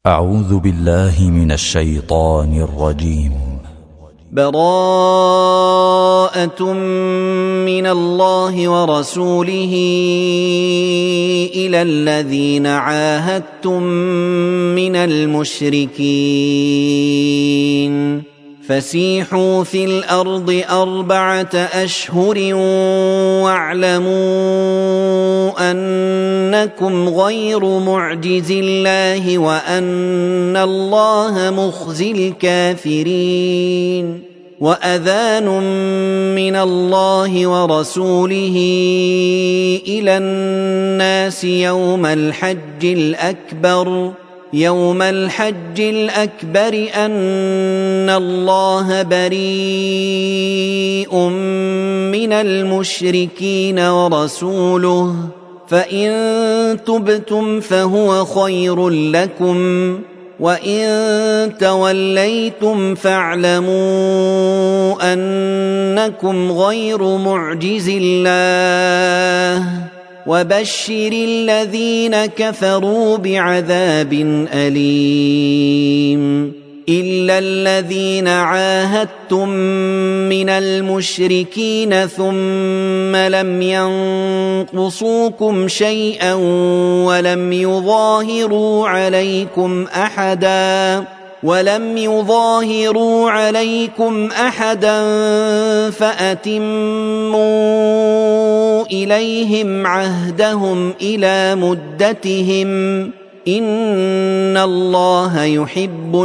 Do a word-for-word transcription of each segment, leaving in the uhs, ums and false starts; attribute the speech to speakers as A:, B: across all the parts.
A: أعوذ بالله من الشيطان الرجيم.
B: براءة من الله ورسوله إلى الذين عاهدتم من المشركين فسيحوا في الأرض أربعة أشهر واعلموا أنكم غير معجز الله وأن الله مخزي الكافرين. وأذان من الله ورسوله إلى الناس يوم الحج الأكبر يوم الحج الأكبر أن الله بريء من المشركين ورسوله فإن تبتم فهو خير لكم وإن توليتم فاعلموا أنكم غير معجز الله وبشر الذين كفروا بعذاب أليم. إلا الذين عاهدتم من المشركين ثم لم ينقصوكم شيئا ولم يظاهروا عليكم أحدا ولم يظاهروا عليكم أحدا فأتموا إليهم عهدهم إلى مدتهم إن الله يحب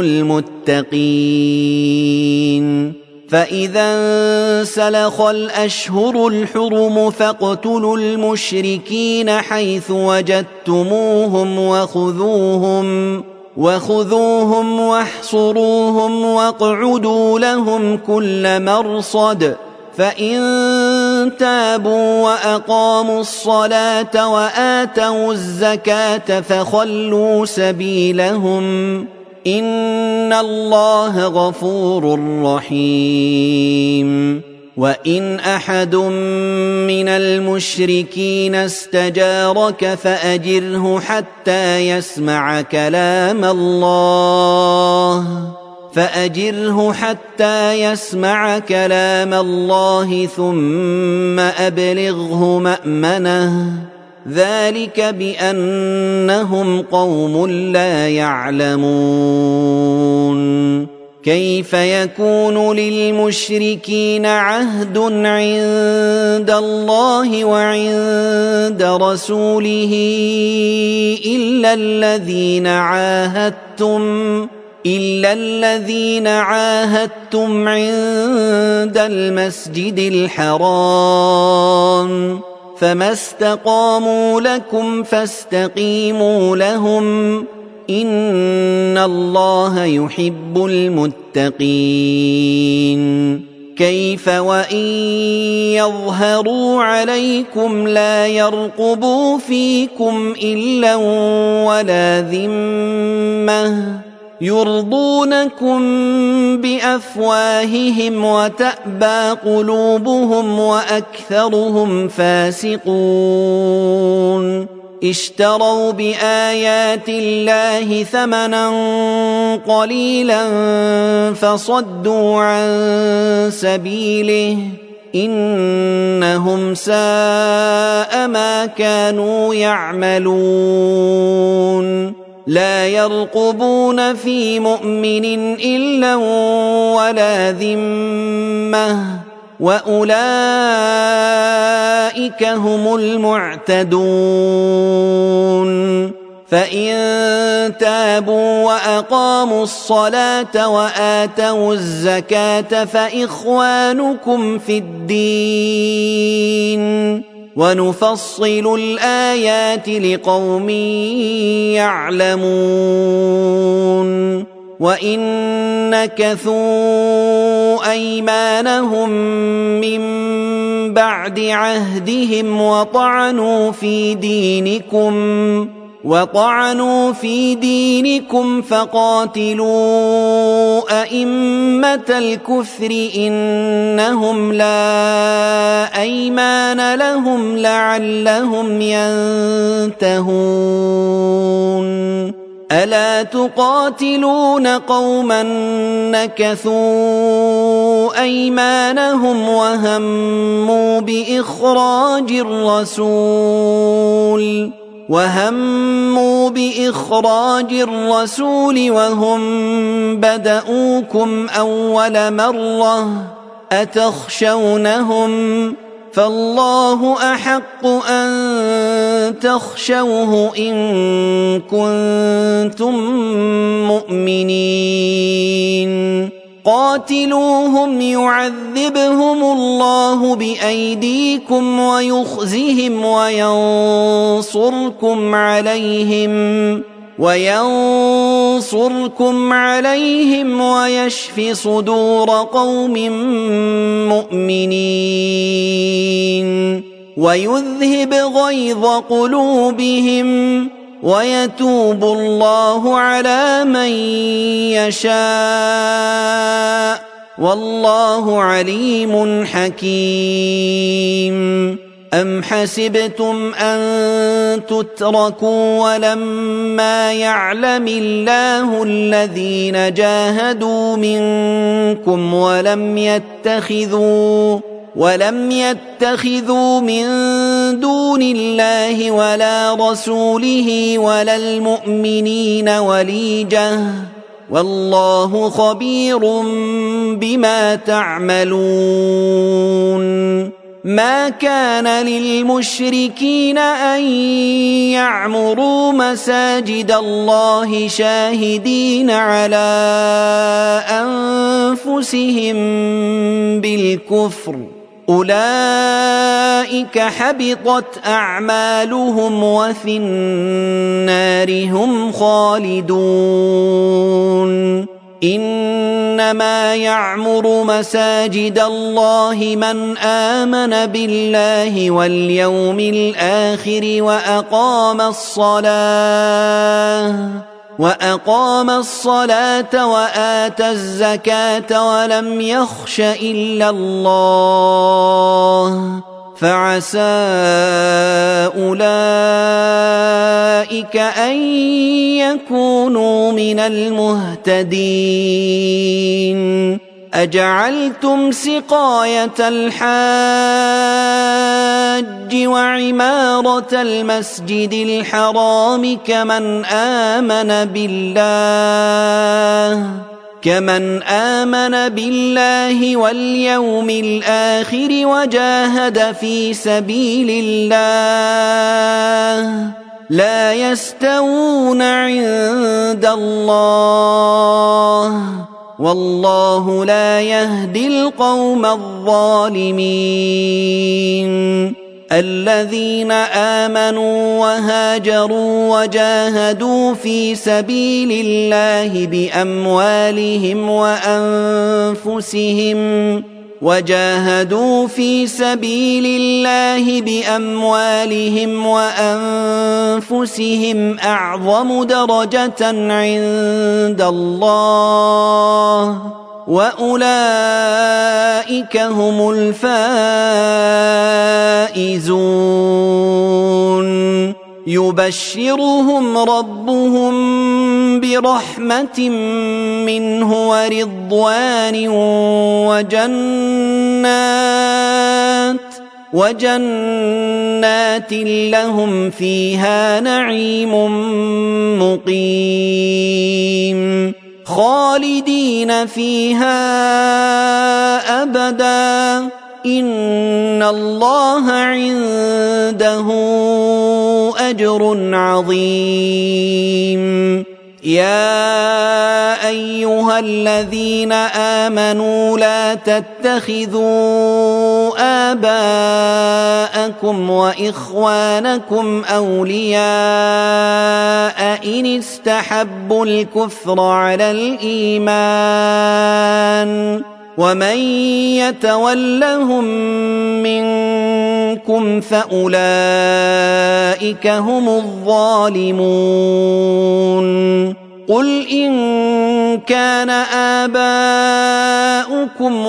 B: المتقين. فإذا انسلخ الأشهر الحرم فاقتلوا المشركين حيث وجدتموهم وخذوهم وخذوهم واحصروهم واقعدوا لهم كل مرصد فإن تابوا وأقاموا الصلاة وآتوا الزكاة فخلوا سبيلهم إن الله غفور رحيم. وإن أحد من المشركين استجارك فأجره حتى يسمع كلام الله فأجره حتى يسمع كلام الله ثم أبلغه مأمنه ذلك بأنهم قوم لا يعلمون. كيف يكون للمشركين عهد عند الله وعند رسوله إلا الذين عاهدتم إلا الذين عاهدتم عند المسجد الحرام فما استقاموا لكم فاستقيموا لهم إن الله يحب المتقين. كيف وإن يظهروا عليكم لا يرقبوا فيكم إلا ولا ذمة يرضونكم بأفواههم وتأبى قلوبهم وأكثرهم فاسقون. اشتروا بآيات الله ثمنا قليلا فصدوا عن سبيله إنهم ساء ما كانوا يعملون. لا يرقبون في مؤمن إلا ولا ذمة وأولئك هم المعتدون. فإن تابوا وأقاموا الصلاة وآتوا الزكاة فإخوانكم في الدين ونفصل الآيات لقوم يعلمون. وإن نكثوا أيمانهم من بعد عهدهم وطعنوا في دينكم وطعنوا في دينكم فقاتلوا أئمة الكفر إنهم لا أيمان لهم لعلهم ينتهون ألا تقاتلون قوما نكثوا أيمانهم وهموا بإخراج الرسول وهموا بإخراج الرسول وهم بدؤوكم أول مرة أتخشونهم فالله أحق أن تخشوه إن كنتم مؤمنين قاتلوهم يعذبهم الله بأيديكم ويخزهم وينصركم عليهم وينصركم عليهم ويشف صدور قوم مؤمنين ويذهب غيظ قلوبهم ويتوب الله على من يشاء والله عليم حكيم أم حسبتم أن تتركوا ولما يعلم الله الذين جاهدوا منكم ولم يتخذوا ولم يتخذوا من دون الله ولا رسوله ولا المؤمنين وليجة والله خبير بما تعملون ما كان للمشركين أن يعمروا مساجد الله شاهدين على أنفسهم بالكفر أولئك حبطت أعمالهم وفي النار هم خالدون إنما يعمر مساجد الله من آمن بالله واليوم الآخر وأقام الصلاة وأقام الصلاة وآتى الزكاة ولم يخش إلا الله فعسى أولئك أن يكونوا من المهتدين أجعلتم سقاية الحاج وعمارة المسجد الحرام كمن آمن بالله كمن آمن بالله واليوم الآخر وجاهد في سبيل الله لا يستوون عند الله والله لا يهدي القوم الظالمين الذين آمنوا وهاجروا وجاهدوا في سبيل الله بأموالهم وأنفسهم وجاهدوا في سبيل الله بأموالهم وأنفسهم أعظم درجة عند الله وأولئك هم الفائزون يبشرهم ربهم برحمة منه ورضوان وجنات وجنات لهم فيها نعيم مقيم خالدين فيها أبدا إن الله عنده أجر عظيم يا أيها الذين آمنوا لا تتخذوا آباءكم وإخوانكم أولياء إن استحبوا الكفر على الإيمان ومن يتولهم منكم فأولئك هم الظالمون قل إن كان آباؤكم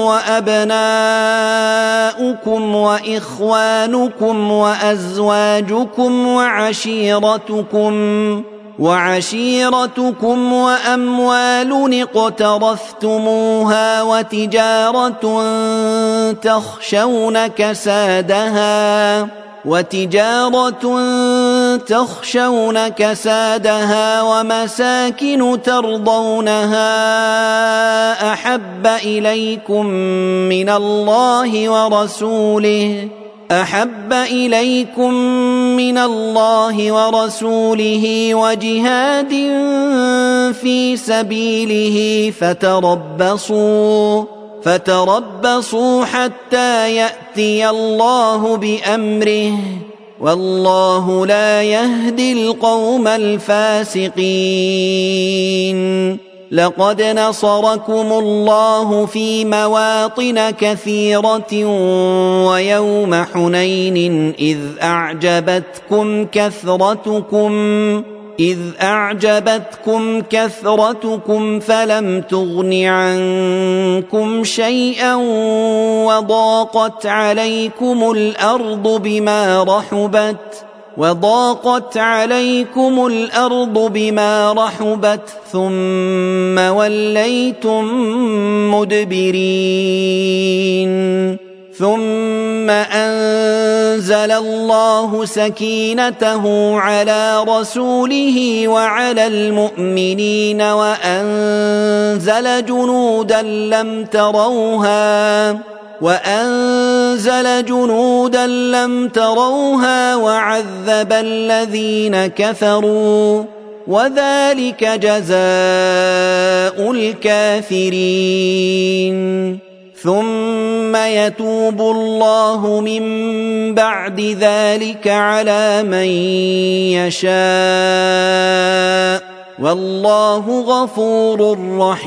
B: وأبناؤكم وإخوانكم وأزواجكم وعشيرتكم وعشيرتكم وأموال اقترفتموها وتجارة تخشون كسادها وتجارة تخشون كسادها ومساكن ترضونها أحب إليكم من الله ورسوله أحب إليكم من الله ورسوله وجهاد في سبيله فتربصوا فتربصوا حتى يأتي الله بأمره والله لا يهدي القوم الفاسقين. لقد نصركم الله في مواطن كثيرة ويوم حنين إذ أعجبتكم كثرتكم إذ أعجبتكم كثرتكم فلم تغن عنكم شيئا وضاقت عليكم الأرض بما رحبت وضاقت عليكم الأرض بما رحبت ثم وليتم مدبرين ثم أنزل الله سكينته على رسوله وعلى المؤمنين وأنزل جنودا لم تروها وأنزل جنودا لم تروها وعذب الذين كفروا وذلك جزاء الكافرين. ثم يتوب الله من بعد ذلك على من يشاء والله غفور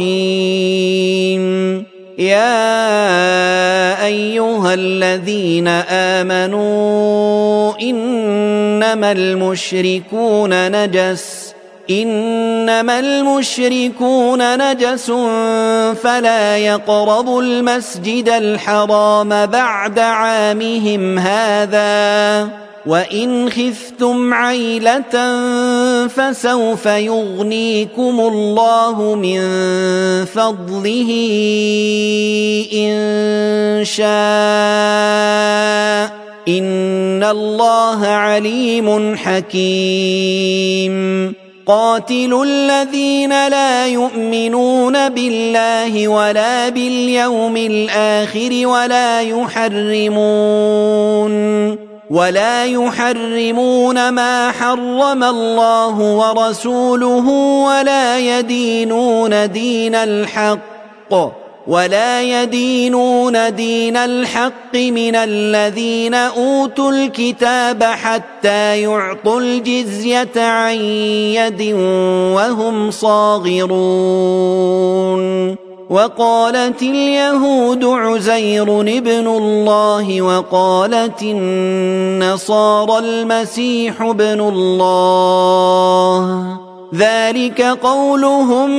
B: رحيم. يا أيها الذين آمنوا إنما المشركون نجس إنما المشركون نجس فلا يقربوا المسجد الحرام بعد عامهم هذا وإن خفتم عيلة فسوف يغنيكم الله من فضله إن شاء إن الله عليم حكيم. قاتلوا الذين لا يؤمنون بالله ولا باليوم الآخر ولا يحرمون ولا يحرمون ما حرم الله ورسوله ولا يدينون دين الحق ولا يدينون دين الحق من الذين أوتوا الكتاب حتى يعطوا الجزية عن يد وهم صاغرون. وقالت اليهود عزير ابن الله وقالت النصارى المسيح ابن الله ذلك قولهم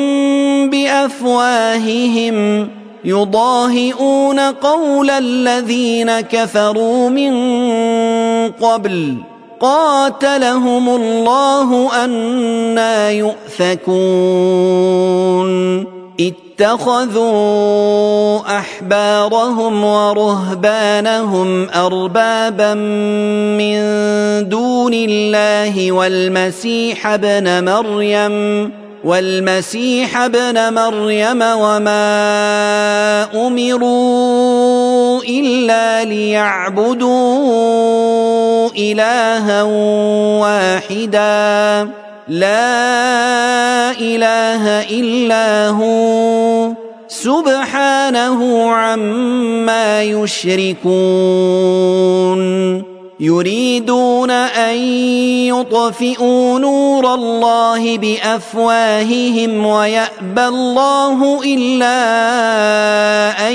B: بأفواههم يضاهئون قول الذين كفروا من قبل قاتلهم الله أنى يؤفكون. اتخذوا أحبارهم ورهبانهم أربابا من دون الله والمسيح ابن مريم والمسيح ابن مريم وما أمروا إلا ليعبدوا إلها واحدا لا إله إلا هو سبحانه عما يشركون. يريدون أن يطفئوا نور الله بأفواههم ويأبى الله إلا أن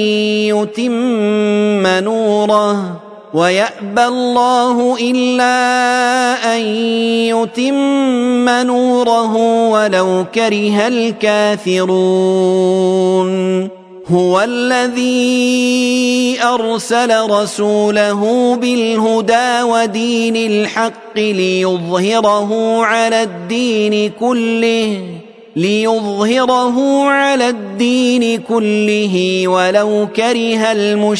B: يتم نوره ويأبى الله إلا أن يتم نوره ولو كره الكافرون. هو الذي أرسل رسوله بالهدى ودين الحق ليظهره على الدين كله ليظهره على الدين كله ولو كره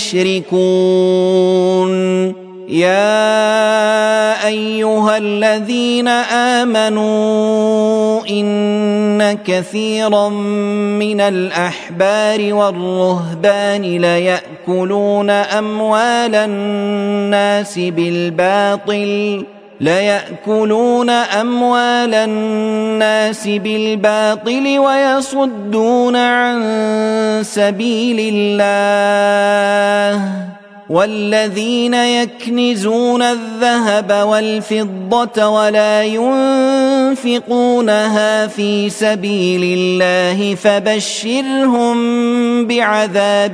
B: المشركون يا أيها الذين آمنوا إن كثيرا من الأحبار والرهبان ليأكلون أموال الناس بالباطل ليأكلون أموال الناس بالباطل ويصدون عن سبيل الله والذين يكنزون الذهب والفضة ولا ينفقونها في سبيل الله فبشرهم بعذاب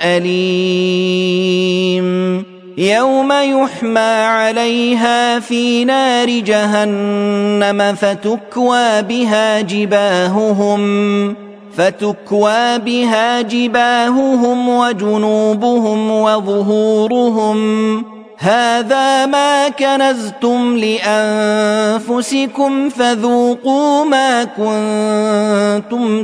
B: أليم يوم يحمى عليها في نار جهنم فتكوى بها جباههم فتكوى بها جباههم وجنوبهم وظهورهم هذا ما كنزتم لأنفسكم فذوقوا ما كنتم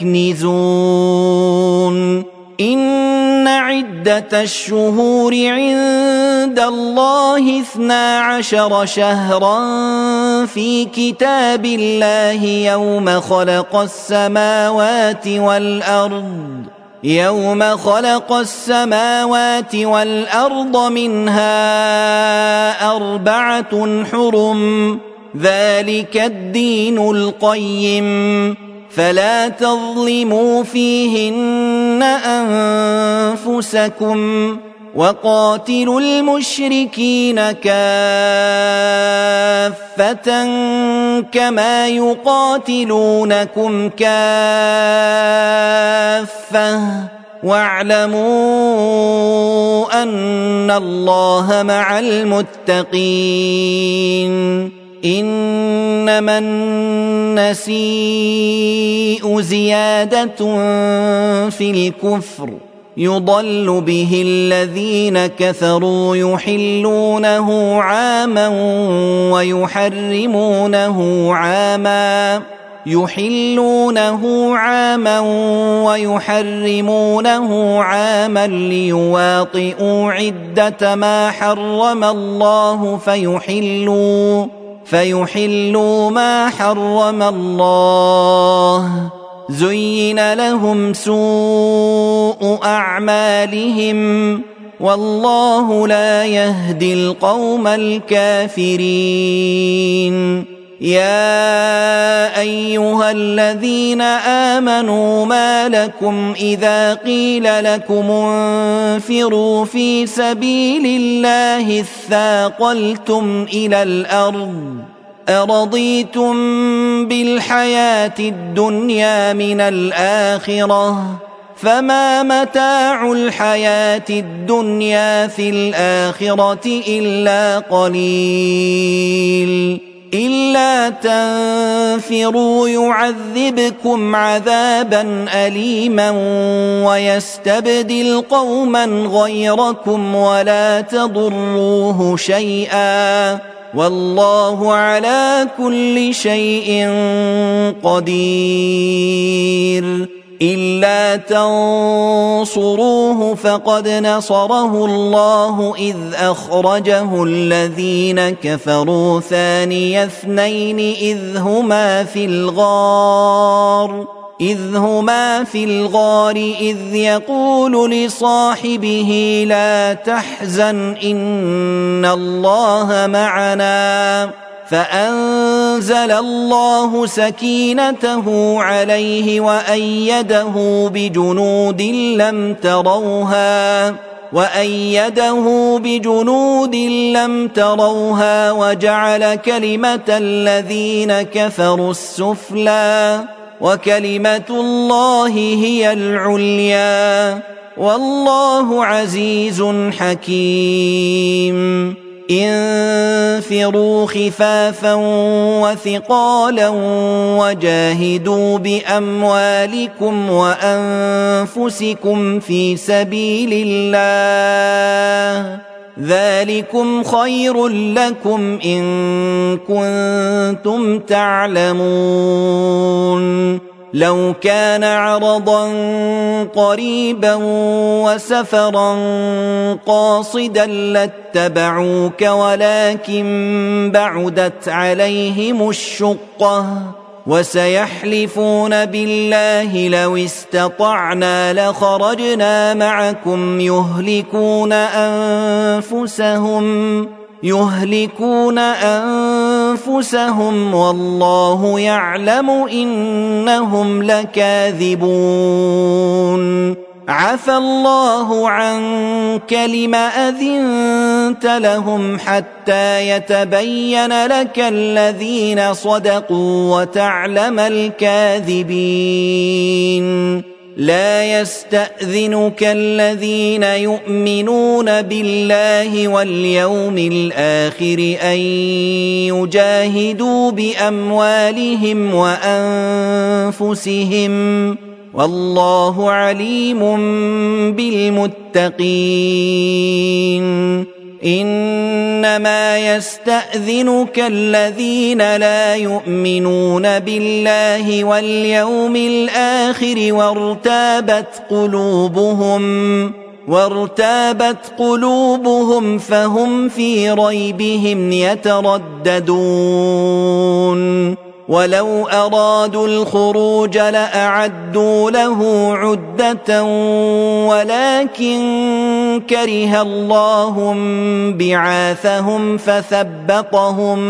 B: تكنزون إن عدة الشهور عند الله اثنا عشر شهرا في كتاب الله يوم خلق السماوات والأرض يوم خلق السماوات والأرض منها أربعة حرم ذلك الدين القيم فلا تظلموا فيهن أنفسكم وقاتلوا المشركين كافة كما يقاتلونكم كافة واعلموا أن الله مع المتقين إنما النسيء زيادة في الكفر يضل به الذين كفروا يحلونه عاما ويحرمونه عاما يحلونه عاما ويحرمونه عاما ليواطئوا عدة ما حرم الله فيحلوا فيحلوا ما حرم الله زين لهم سوء أعمالهم والله لا يهدي القوم الكافرين يا أيها الذين آمنوا ما لكم إذا قيل لكم انفروا في سبيل الله اثاقلتم إلى الأرض أرضيتم بالحياة الدنيا من الآخرة فما متاع الحياة الدنيا في الآخرة إلا قليل إلا تنفروا يعذبكم عذابا أليما ويستبدل قوما غيركم ولا تضروه شيئا والله على كل شيء قدير إلا تنصروه فقد نصره الله إذ أخرجه الذين كفروا ثاني اثنين إذ هما في الغار إذ هما في الغار إذ يقول لصاحبه لا تحزن إن الله معنا فأنزل الله سكينته عليه وأيده بجنود لم تروها وأيده بجنود لم تروها وجعل كلمة الذين كفروا السفلى وكلمة الله هي العليا والله عزيز حكيم انفروا خفافا وثقالا وجاهدوا بأموالكم وأنفسكم في سبيل الله ذلكم خير لكم إن كنتم تعلمون لو كان عرضا قريبا وسفرا قاصدا لاتبعوك ولكن بعدت عليهم الشقة وسيحلفون بالله لو استطعنا لخرجنا معكم يهلكون أنفسهم يهلكون أنفسهم والله يعلم إنهم لكاذبون عفى الله عنك لم أذنت لهم حتى يتبين لك الذين صدقوا وتعلم الكاذبين لا يستأذنك الذين يؤمنون بالله واليوم الآخر أن يجاهدوا بأموالهم وأنفسهم والله عليم بالمتقين إنما يستأذنك الذين لا يؤمنون بالله واليوم الآخر وارتابت قلوبهم وارتابت قلوبهم فهم في ريبهم يترددون ولو أرادوا الخروج لأعدوا له عدة ولكن كره الله بعاثهم فثبطهم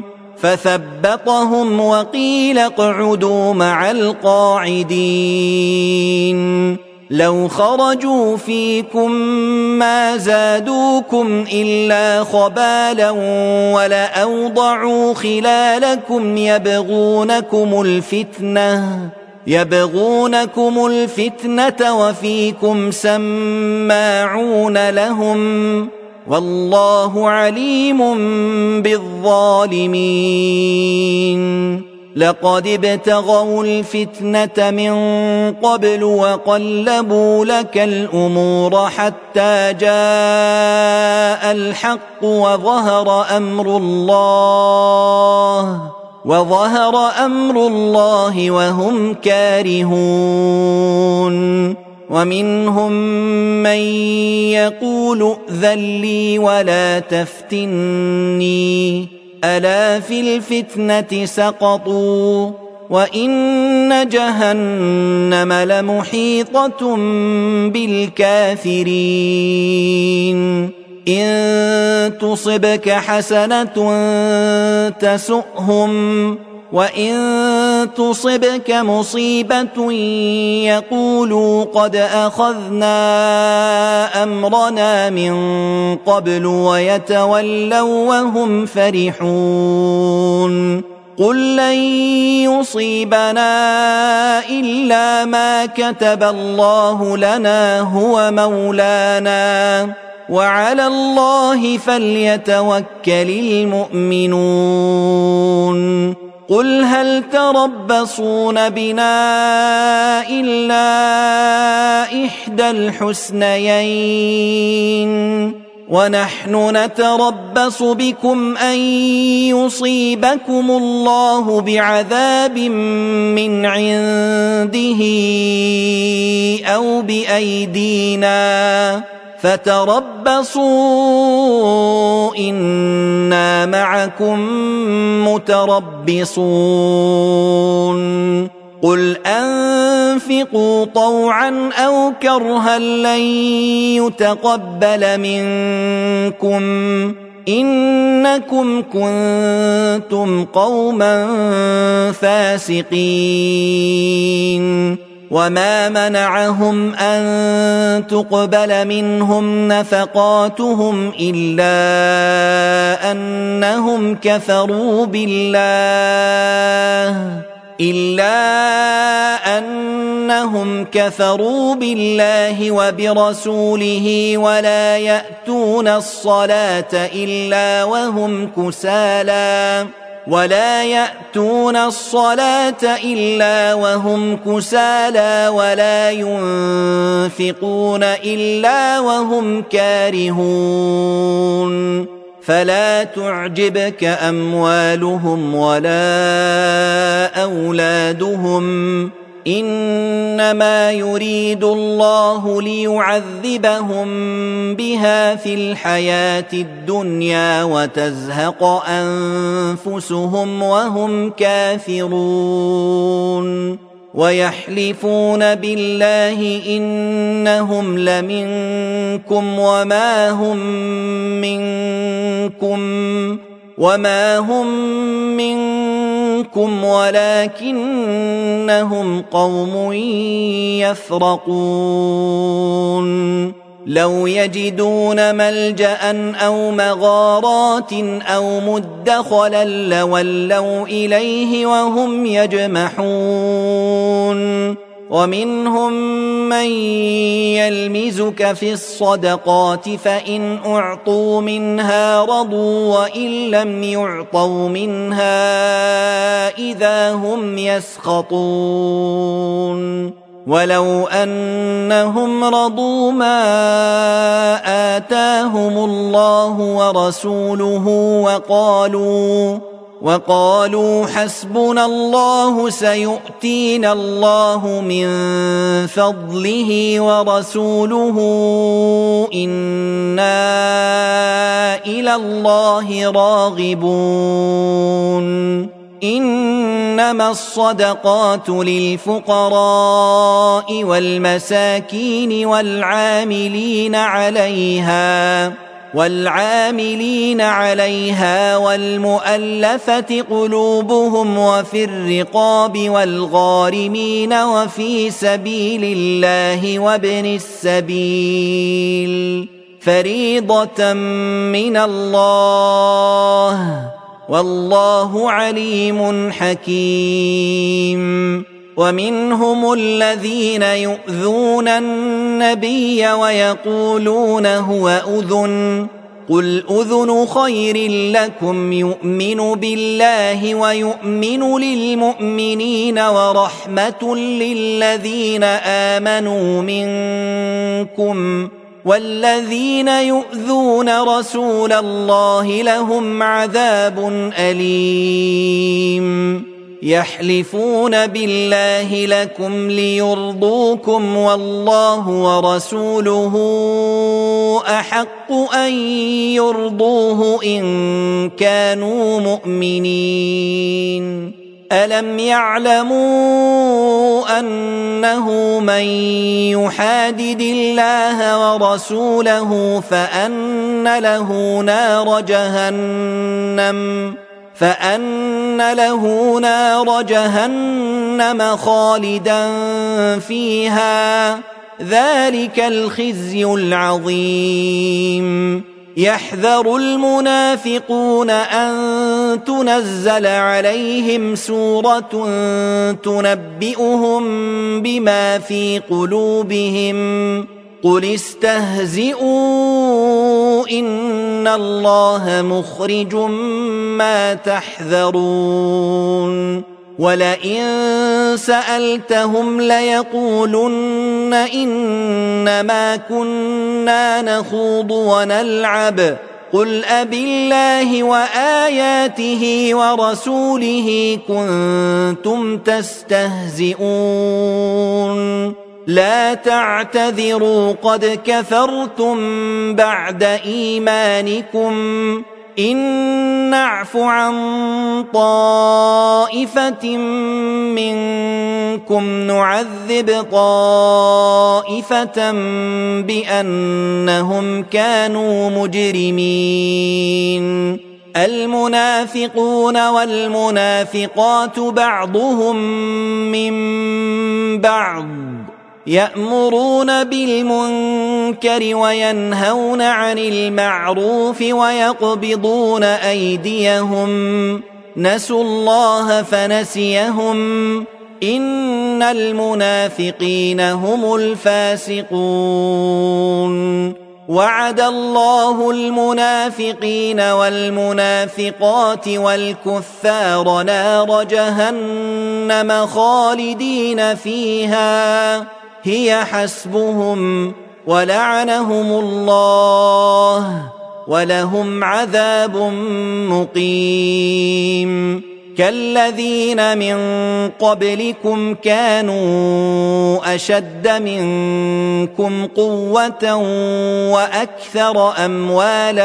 B: فثبطهم وقيل اقعدوا مع القاعدين لو خرجوا فيكم ما زادوكم إلا خبالا ولأوضعوا خلالكم يبغونكم الفتنة يبغونكم الفتنة وفيكم سماعون لهم والله عليم بالظالمين لقد ابتغوا الفتنة من قبل وقلبوا لك الأمور حتى جاء الحق وظهر أمر الله وظهر أمر الله وهم كارهون ومنهم من يقول ائذن لي ولا تفتني ألا في الفتنة سقطوا وإن جهنم لمحيطة بالكافرين إن تصبك حسنة تسؤهم وإن تصبك مصيبة يقولوا قد أخذنا أمرنا من قبل ويتولوا وهم فرحون قل لن يصيبنا إلا ما كتب الله لنا هو مولانا وعلى الله فليتوكل المؤمنون قل هل تربصون بنا إلا إحدى الحسنيين ونحن نتربص بكم أن يصيبكم الله بعذاب من عنده أو بأيدينا فتربصوا إنا معكم متربصون قل أنفقوا طوعا أو كرها لن يتقبل منكم إنكم كنتم قوما فاسقين وما منعهم أن تقبل منهم نفقاتهم إلا أنهم كفروا بالله إلا أن أنهم كفروا بالله وبرسوله ولا يأتون الصلاة إلا وهم كسالى ولا يأتون الصلاة إلا وهم كسالى ولا ينفقون إلا وهم كارهون فلا تعجبك أموالهم ولا أولادهم إنما يريد الله ليعذبهم بها في الحياة الدنيا وتزهق أنفسهم وهم كافرون ويحلفون بالله إنهم لمنكم وما هم منكم وما هم منكم ولكنهم قوم يفرقون لو يجدون ملجأ أو مغارات أو مدخلا لولوا إليه وهم يجمحون ومنهم من يلمزك في الصدقات فإن أعطوا منها رضوا وإن لم يعطوا منها إذا هم يسخطون ولو أنهم رضوا ما آتاهم الله ورسوله وقالوا وقالوا حسبنا الله سيؤتينا الله من فضله ورسوله إنا إلى الله راغبون إنما الصدقات للفقراء والمساكين والعاملين عليها والعاملين عليها والمؤلفة قلوبهم وفي الرقاب والغارمين وفي سبيل الله وابن السبيل فريضة من الله والله عليم حكيم ومنهم الذين يؤذون النبي ويقولون هو أذن قل أذن خير لكم يؤمن بالله ويؤمن للمؤمنين ورحمة للذين آمنوا منكم والذين يؤذون رسول الله لهم عذاب أليم يحلفون بالله لكم ليرضوكم والله ورسوله أحق أن يرضوه إن كانوا مؤمنين ألم يعلموا أنه من يحادد الله ورسوله فأن له نار جهنم فأن له نار جهنم خالدا فيها ذلك الخزي العظيم يحذر المنافقون أن تنزل عليهم سورة تنبئهم بما في قلوبهم قل استهزئوا إن الله مخرج ما تحذرون ولئن سألتهم ليقولن إنما كنا نخوض ونلعب قل أبالله وآياته ورسوله كنتم تستهزئون لا تعتذروا قد كفرتم بعد إيمانكم إن نعف عن طائفة منكم نعذب طائفة بأنهم كانوا مجرمين المنافقون والمنافقات بعضهم من بعض يأمرون بالمنكر وينهون عن المعروف ويقبضون أيديهم نسوا الله فنسيهم إن إن المنافقين هم الفاسقون وعد الله المنافقين والمنافقات والكفار نار جهنم خالدين فيها هي حسبهم ولعنهم الله ولهم عذاب مقيم كالذين من قبلكم كانوا أشد منكم قوة وأكثر أموالا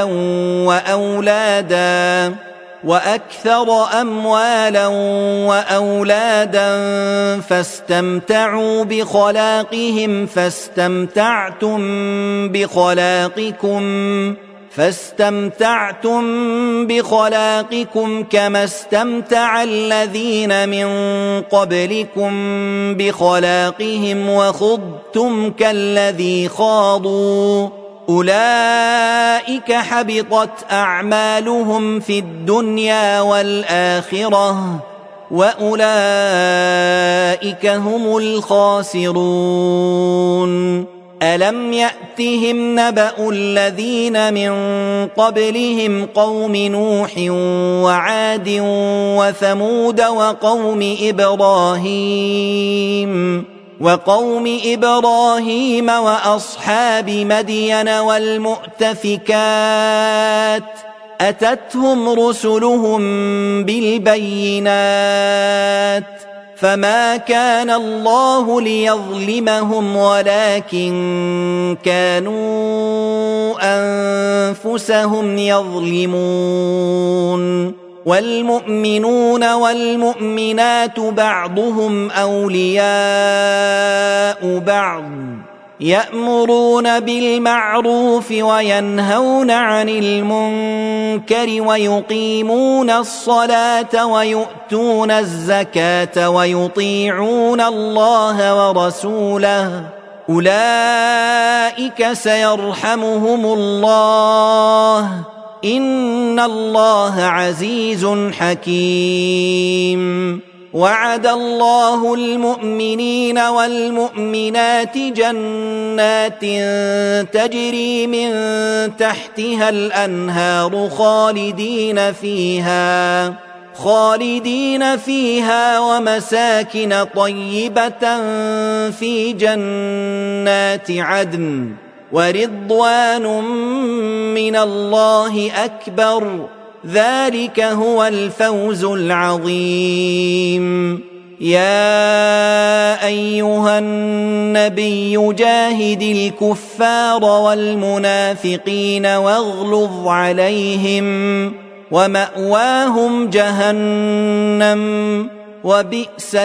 B: وأولادا وأكثر أموالا وأولادا فاستمتعوا بخلاقهم فاستمتعتم بخلاقكم فاستمتعتم بخلاقكم كما استمتع الذين من قبلكم بخلاقهم وخضتم كالذي خاضوا أولئك حبطت أعمالهم في الدنيا والآخرة وأولئك هم الخاسرون ألم يأتهم نبأ الذين من قبلهم قوم نوح وعاد وثمود وقوم إبراهيم وقوم إبراهيم وأصحاب مدين والمؤتفكات أتتهم رسلهم بالبينات فما كان الله ليظلمهم ولكن كانوا أنفسهم يظلمون والمؤمنون والمؤمنات بعضهم أولياء بعض يأمرون بالمعروف وينهون عن المنكر ويقيمون الصلاة ويؤتون الزكاة ويطيعون الله ورسوله أولئك سيرحمهم الله إن الله عزيز حكيم وعد الله المؤمنين والمؤمنات جنات تجري من تحتها الأنهار خالدين فيها خالدين فيها ومساكن طيبة في جنات عدن ورضوان من الله أكبر ذلك هو الفوز العظيم يا أيها النبي جاهد الكفار والمنافقين واغلظ عليهم ومأواهم جهنم وبئس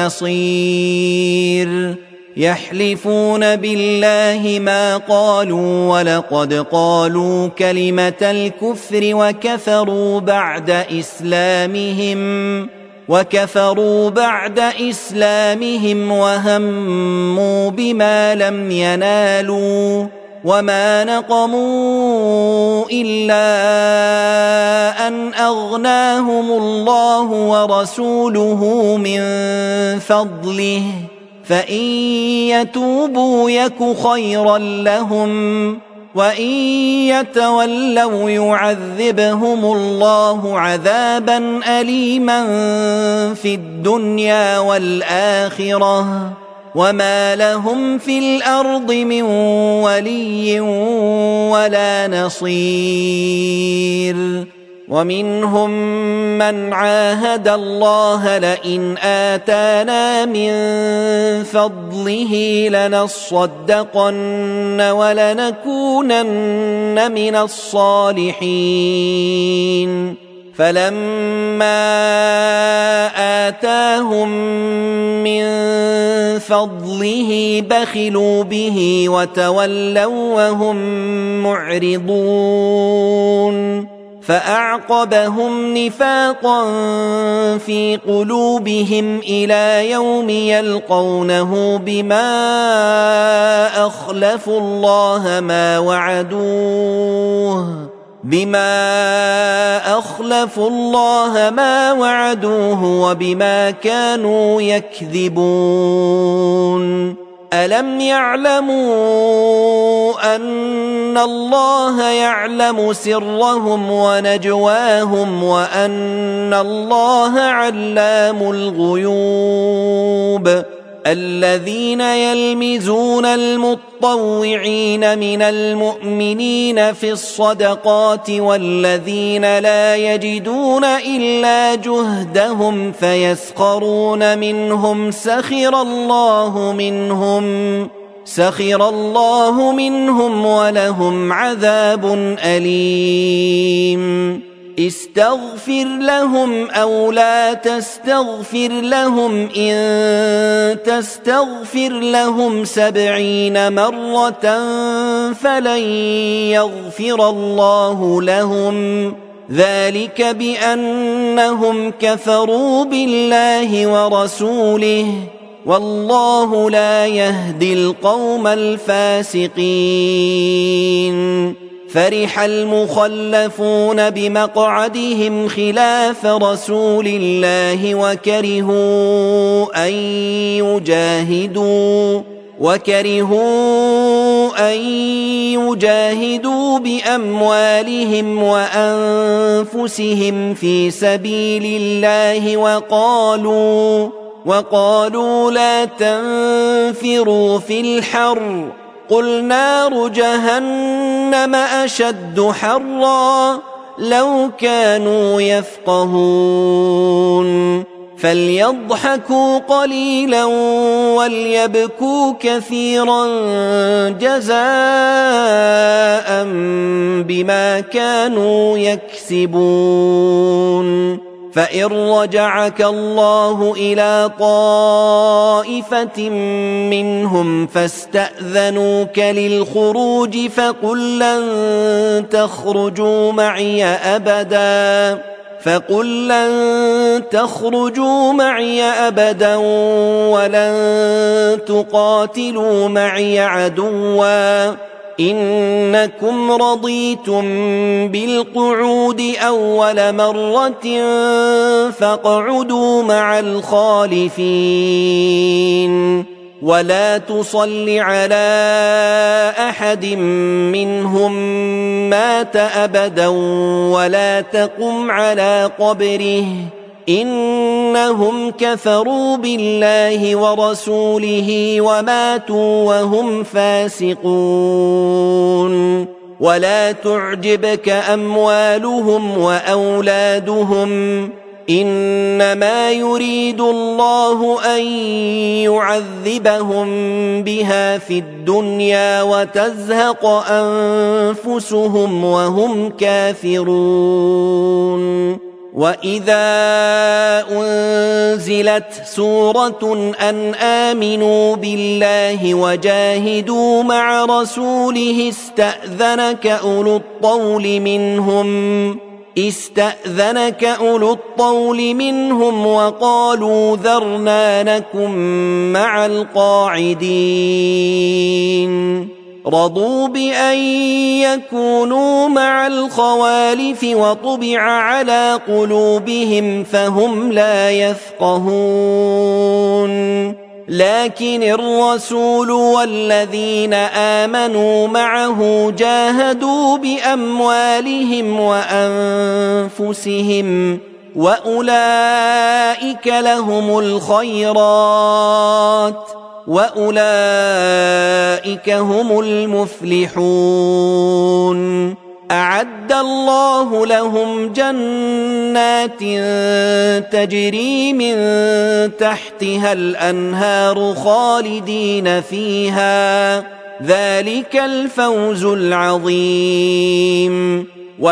B: المصير يحلفون بالله ما قالوا ولقد قالوا كلمة الكفر وكفروا بعد إسلامهم وكفروا بعد إسلامهم وهموا بما لم ينالوا وما نقموا إلا أن أغناهم الله ورسوله من فضله فإن يتوبوا يك خيرا لهم وإن يتولوا يعذبهم الله عذابا أليما في الدنيا والآخرة وما لهم في الأرض من ولي ولا نصير ومنهم من عاهد الله لئن آتانا من فضله لنصدقن ولنكونن من الصالحين فلما آتاهم من فضله بخلوا به وتولوا وهم معرضون فأعقبهم نفاقا في قلوبهم إلى يوم يلقونه بما أخلفوا الله ما وعدوه بما أخلفوا الله ما وعدوه وبما كانوا يكذبون ألم يعلموا أن الله يعلم سرهم ونجواهم وأن الله علام الغيوب الذين يلمزون المطوعين من المؤمنين في الصدقات والذين لا يجدون إلا جهدهم فيسخرون منهم سخر الله منهم سخر الله منهم ولهم عذاب أليم استغفر لهم أو لا تستغفر لهم إن تستغفر لهم سبعين مرة فلن يغفر الله لهم ذلك بأنهم كفروا بالله ورسوله والله لا يهدي القوم الفاسقين فرح المخلفون بمقعدهم خلاف رسول الله وكرهوا أن يجاهدوا وكرهوا أن يجاهدوا بأموالهم وأنفسهم في سبيل الله وقالوا وقالوا لا تنفروا في الحر قل نار جهنم أشد حرا لو كانوا يفقهون فليضحكوا قليلا وليبكوا كثيرا جزاء بما كانوا يكسبون فإن رجعك الله إلى طائفة منهم فاستأذنوك للخروج فقل لن تخرجوا معي أبدا فقل لن تخرجوا معي أبدا ولن تقاتلوا معي عدوا إنكم رضيتم بالقعود أول مرة فاقعدوا مع الخالفين ولا تصل على أحد منهم مات أبدا ولا تقم على قبره إنهم كفروا بالله ورسوله وماتوا وهم فاسقون ولا تعجبك أموالهم وأولادهم إنما يريد الله أن يعذبهم بها في الدنيا وتزهق أنفسهم وهم كافرون وإذا أنزلت سورة أن آمنوا بالله وجاهدوا مع رسوله استأذنك أولو الطول منهم استأذنك أولو الطول منهم وقالوا ذرنا نكن مع القاعدين رضوا بأن يكونوا مع الخوالف وطبع على قلوبهم فهم لا يفقهون لكن الرسول والذين آمنوا معه جاهدوا بأموالهم وأنفسهم وأولئك لهم الخيرات وأولئك هم المفلحون أعد الله لهم جنات تجري من تحتها الأنهار خالدين فيها ذلك الفوز العظيم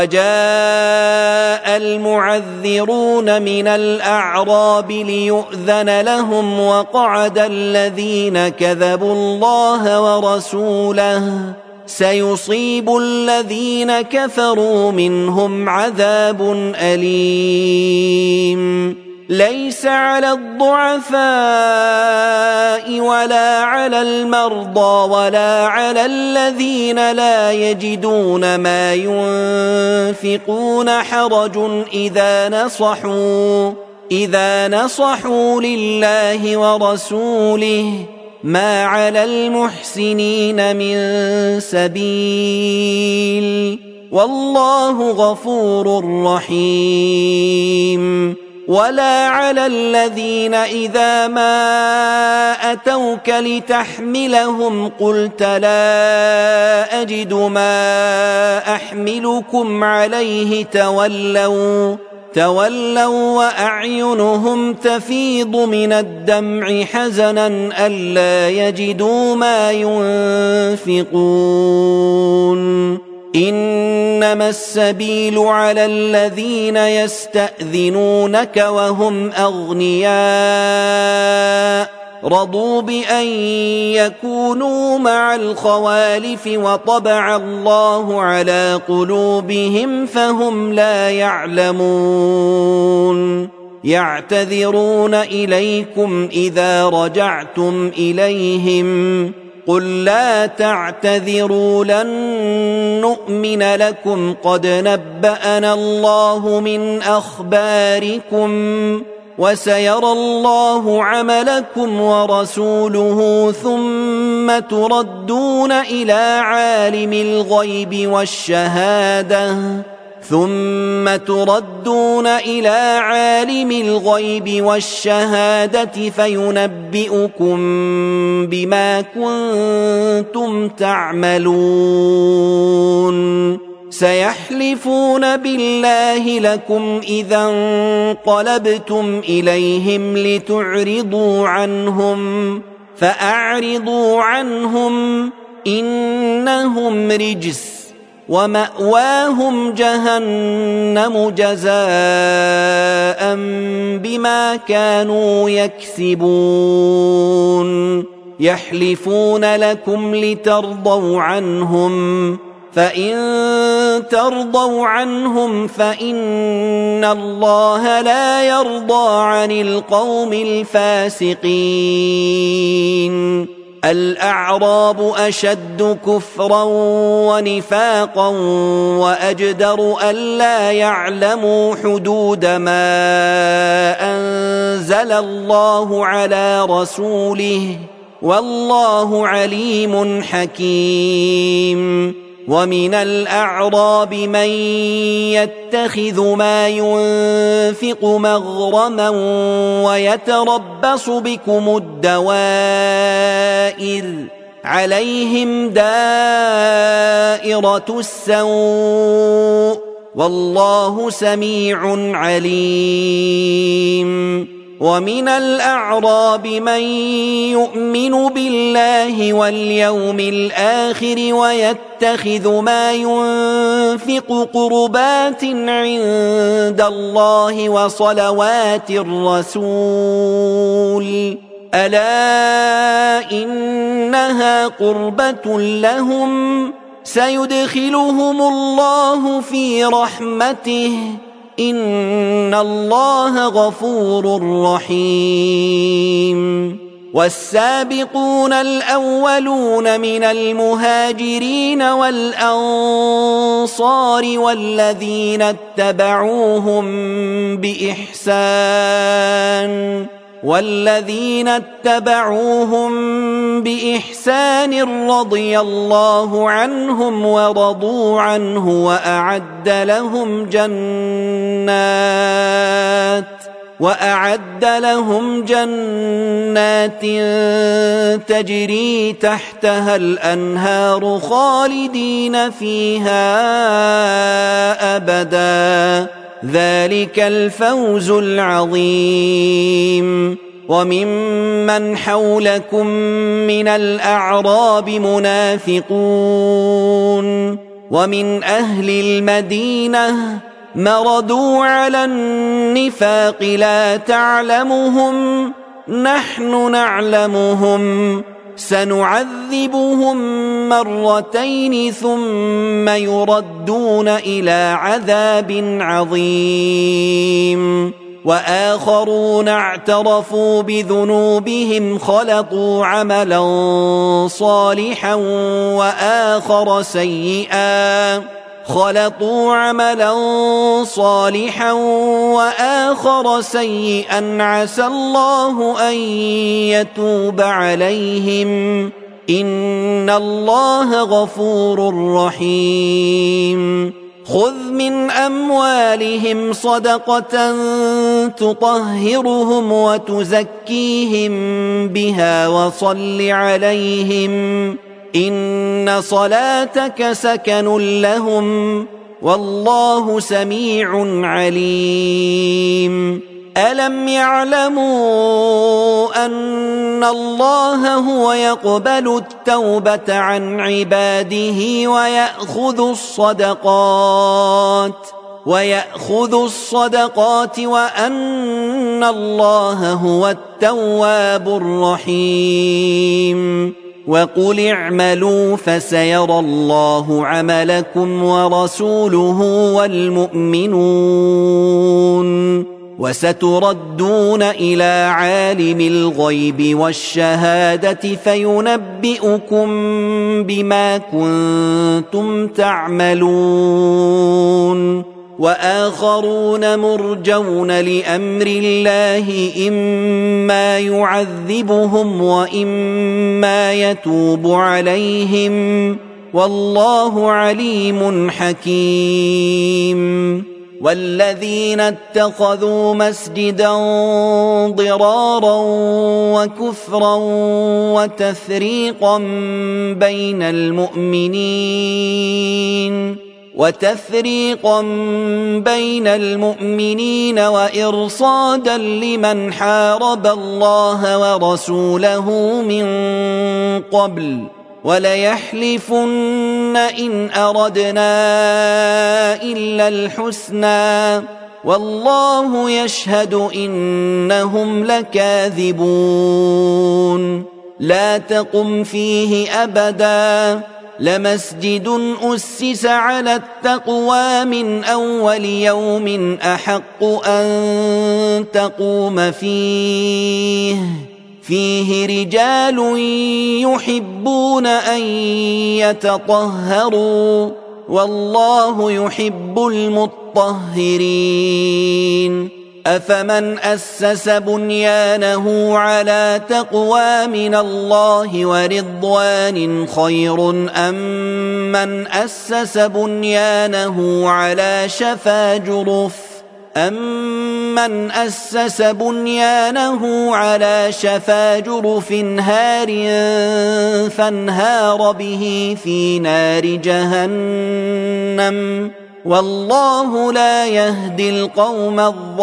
B: وجاء المعذرون من الأعراب ليؤذن لهم وقعد الذين كذبوا الله ورسوله سيصيب الذين كفروا منهم عذاب أليم ليس على الضعفاء ولا على على المرضى ولا على الذين لا يجدون ما ينفقون حرج إذا نصحوا إذا نصحوا لله ورسوله ما على المحسنين من سبيل والله غفور رحيم. ولا على الذين إذا ما أتوك لتحملهم قلت لا أجد ما أحملكم عليه تولوا تولوا وأعينهم تفيض من الدمع حزنا ألا يجدوا ما ينفقون. إنما السبيل على الذين يستأذنونك وهم أغنياء رضوا بأن يكونوا مع الخوالف وطبع الله على قلوبهم فهم لا يعلمون. يعتذرون إليكم إذا رجعتم إليهم قل لا تعتذروا لن نؤمن لكم قد نبأنا الله من أخباركم وسيرى الله عملكم ورسوله ثم تردون إلى عالم الغيب والشهادة ثم تردون إلى عالم الغيب والشهادة فينبئكم بما كنتم تعملون. سيحلفون بالله لكم إذا انقلبتم إليهم لتعرضوا عنهم فأعرضوا عنهم إنهم رجس ومأواهم جهنم جزاء بما كانوا يكسبون. يحلفون لكم لترضوا عنهم فإن ترضوا عنهم فإن الله لا يرضى عن القوم الفاسقين. الأعراب أشد كفرا ونفاقا وأجدر ألا يعلموا حدود ما أنزل الله على رسوله والله عليم حكيم. ومن الأعراب من يتخذ ما ينفق مغرما ويتربص بكم الدوائر عليهم دائرة السوء والله سميع عليم. ومن الأعراب من يؤمن بالله واليوم الآخر ويتخذ ما ينفق قربات عند الله وصلوات الرسول ألا إنها قربة لهم سيدخلهم الله في رحمته إن الله غفور رحيم. والسابقون الأولون من المهاجرين والأنصار والذين اتبعوهم بإحسان والذين اتبعوهم بإحسان رضي الله عنهم ورضوا عنه وأعد لهم جنات وأعد لهم جنات تجري تحتها الأنهار خالدين فيها أبدا ذلك الفوز العظيم. وممن حولكم من الأعراب منافقون ومن أهل المدينة مردوا على النفاق لا تعلمهم نحن نعلمهم سنعذبهم مرتين ثم يردون إلى عذاب عظيم. وآخرون اعترفوا بذنوبهم خلطوا عملا صالحا وآخر سيئا خلطوا عملا صالحا وآخر سيئا عسى الله أن يتوب عليهم إن الله غفور رحيم خذ من أموالهم صدقة تطهرهم وتزكيهم بها وصل عليهم إن صلاتك سكن لهم والله سميع عليم ألم يعلموا أن الله هو يقبل التوبة عن عباده ويأخذ الصدقات ويأخذ الصدقات وأن الله هو التواب الرحيم وقل اعملوا فسيرى الله عملكم ورسوله والمؤمنون وستردون إلى عالم الغيب والشهادة فينبئكم بما كنتم تعملون وآخرون مرجون لأمر الله إما يعذبهم وإما يتوب عليهم والله عليم حكيم والذين اتخذوا مسجدا ضرارا وكفرا وتفريقا بين المؤمنين وتفريقا بين المؤمنين وإرصادا لمن حارب الله ورسوله من قبل وليحلفن إن أردنا إلا الحسنى والله يشهد إنهم لكاذبون لا تقم فيه أبدا لمسجد أسس على التقوى من أول يوم أحق أن تقوم فيه فيه رجال يحبون أن يتطهروا والله يحب المطهرين أفمن أسس بنيانه على تقوى من الله ورضوان خير أم من أسس بنيانه على شفا جرف أمن أسس بنيانه على شفا جرف هار فانهار به في نار جهنم والله لا يهدي القوم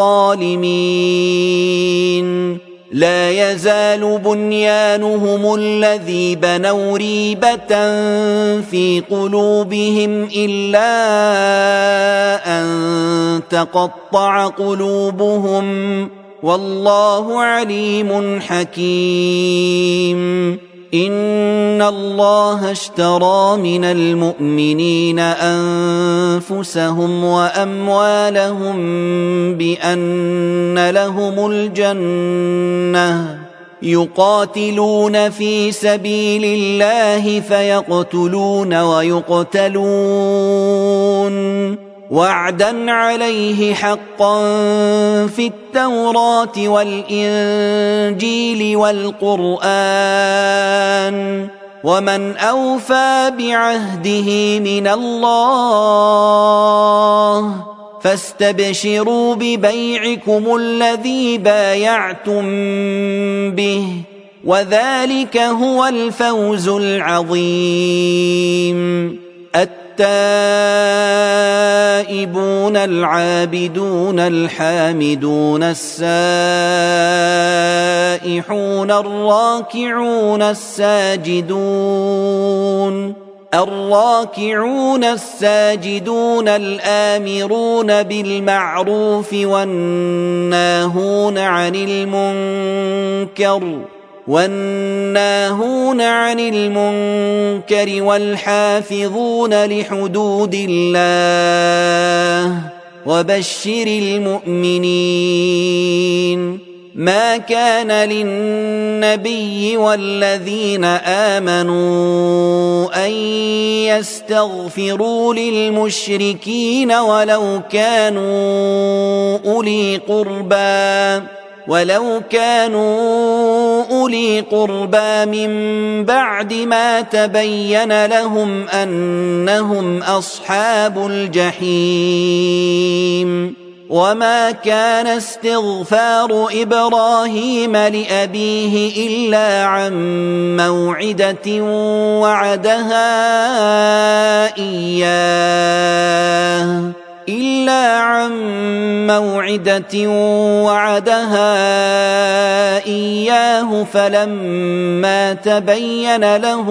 B: الظالمين لا يزال بنيانهم الذي بنوا ريبة في قلوبهم إلا أن تقطع قلوبهم والله عليم حكيم إن الله اشترى من المؤمنين أنفسهم وأموالهم بأن لهم الجنة يقاتلون في سبيل الله فيقتلون ويقتلون وعدا عليه حقا في التوراة والإنجيل والقرآن ومن أوفى بعهده من الله فاستبشروا ببيعكم الذي بايعتم به وذلك هو الفوز العظيم التائبون العابدون الحامدون السائحون الراكعون الساجدون الراكعون الساجدون الآمرون بالمعروف والناهون عن المنكر والناهون عن المنكر والحافظون لحدود الله وبشر المؤمنين ما كان للنبي والذين آمنوا أن يستغفروا للمشركين ولو كانوا أولي قربى ولو كانوا أولي قربى من بعد ما تبين لهم أنهم أصحاب الجحيم وما كان استغفار إبراهيم لأبيه إلا عن موعدة وعدها إياه إلا عن موعدة وعدها إياه فلما تبين له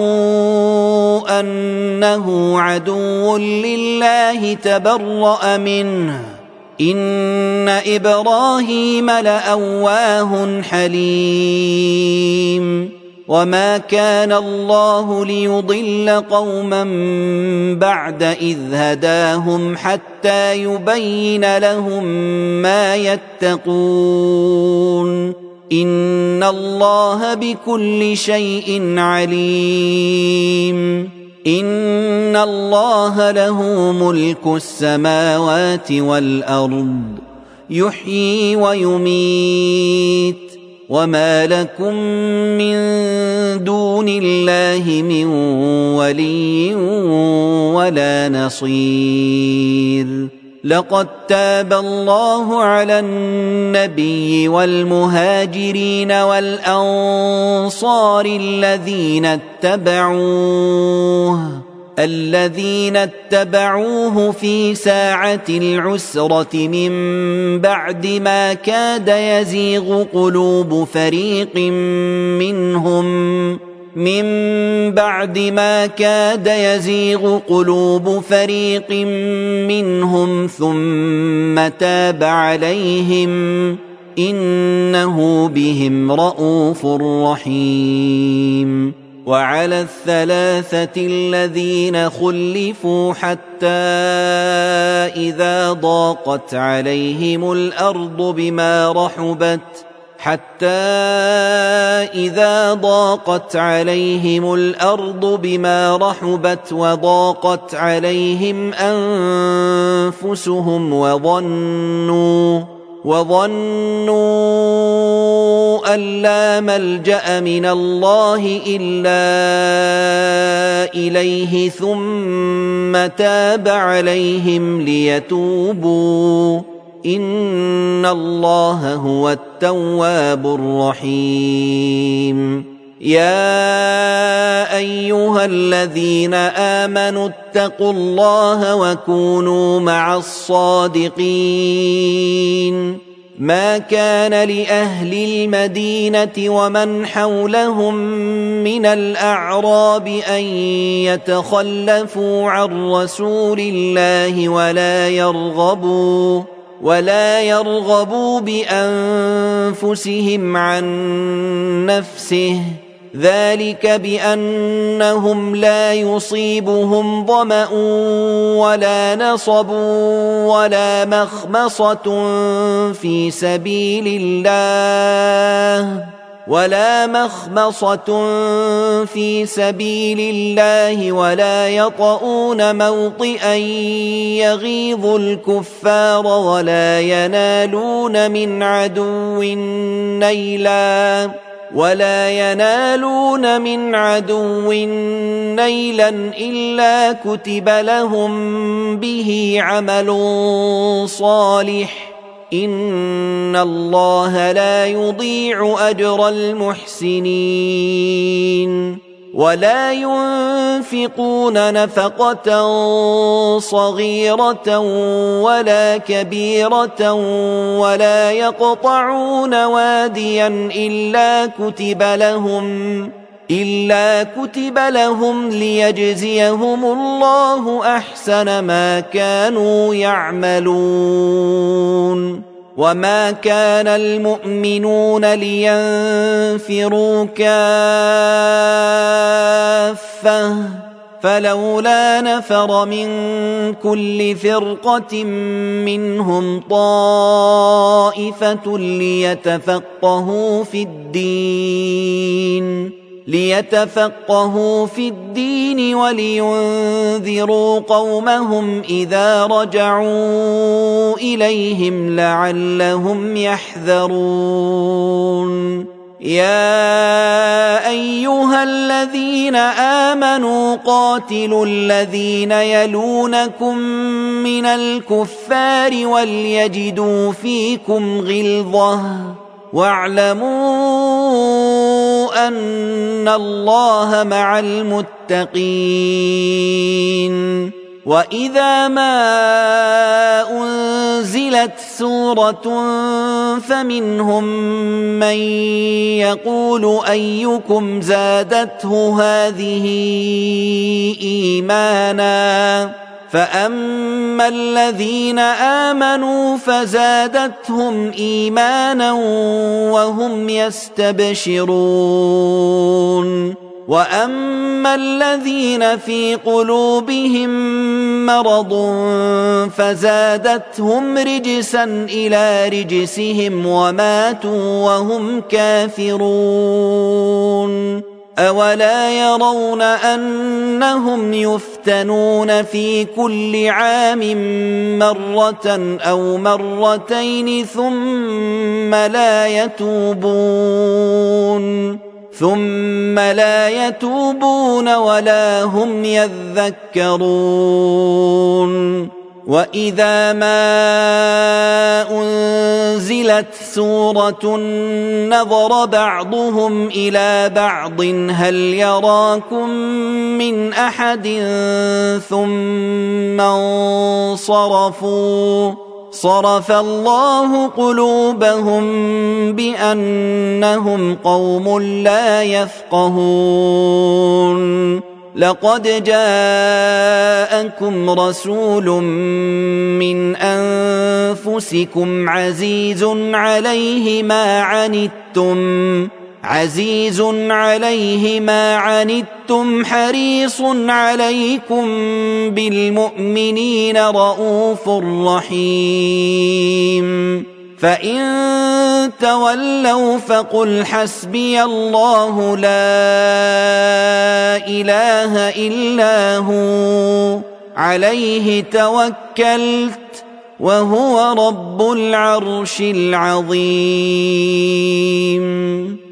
B: أنه عدو لله تبرأ منه إن إبراهيم لأواه حليم وما كان الله ليضل قوما بعد إذ هداهم حتى يبين لهم ما يتقون إن الله بكل شيء عليم إن الله له ملك السماوات والأرض يحيي ويميت وما لكم من دون الله من ولي ولا نصير لقد تاب الله على النبي والمهاجرين والأنصار الذين اتبعوه الذين اتبعوه في ساعة العسرة من بعد ما كاد يزيغ قلوب فريق منهم من بعد ما كاد يزيغ قلوب فريق منهم ثم تاب عليهم إنه بهم رءوف رحيم وعلى الثلاثة الذين خلفوا حتى إذا ضاقت عليهم الأرض بما رحبت حتى إذا ضاقت عليهم الأرض بما رحبت وضاقت عليهم أنفسهم وظنوا وظنوا أن لا ملجأ من الله إلا إليه ثم تاب عليهم ليتوبوا إن الله هو التواب الرحيم يا أيها الذين آمنوا اتقوا الله وكونوا مع الصادقين ما كان لأهل المدينة ومن حولهم من الأعراب أن يتخلفوا عن رسول الله ولا يرغبوا ولا يرغبوا بأنفسهم عن نفسه ذلك بأنهم لا يصيبهم ظمأ ولا نصب ولا مخمصة في سبيل الله ولا مخمصة في سبيل الله ولا يطؤون موطئا يغيظ الكفار ولا ينالون من عدو نيلا ولا ينالون من عدو نيلا إلا كتب لهم به عمل صالح إن الله لا يضيع أجر المحسنين ولا ينفقون نفقة صغيرة ولا كبيرة ولا يقطعون واديا إلا كتب لهم إلا كتب لهم ليجزيهم الله أحسن ما كانوا يعملون وما كان المؤمنون لينفروا كافة فلولا نفر من كل فرقة منهم طائفة ليتفقهوا في الدين ليتفقهوا في الدين ولينذروا قومهم إذا رجعوا إليهم لعلهم يحذرون يا أيها الذين آمنوا قاتلوا الذين يلونكم من الكفار وليجدوا فيكم غلظة واعلموا أن الله مع المتقين وإذا ما أنزلت سورة فمنهم من يقول أيكم زادته هذه إيمانا فأما الذين آمنوا فزادتهم إيمانا وهم يستبشرون وأما الذين في قلوبهم مرض فزادتهم رجسا إلى رجسهم وماتوا وهم كافرون أولا يرون أنهم يفتنون في كل عام مرة أو مرتين ثم لا يتوبون ثم لا يتوبون ولا هم يذكرون وإذا ما أنزلت سورة نظر بعضهم إلى بعض هل يراكم من أحد ثم انصرفوا صرف الله قلوبهم بأنهم قوم لا يفقهون لقد جاءكم رسول من أنفسكم عزيز عليه ما عنتم عزيز عليه ما عنتم حريص عليكم بالمؤمنين رؤوف رحيم فإن تولوا فقل حسبي الله لا إله إلا هو عليه توكلت وهو رب العرش العظيم.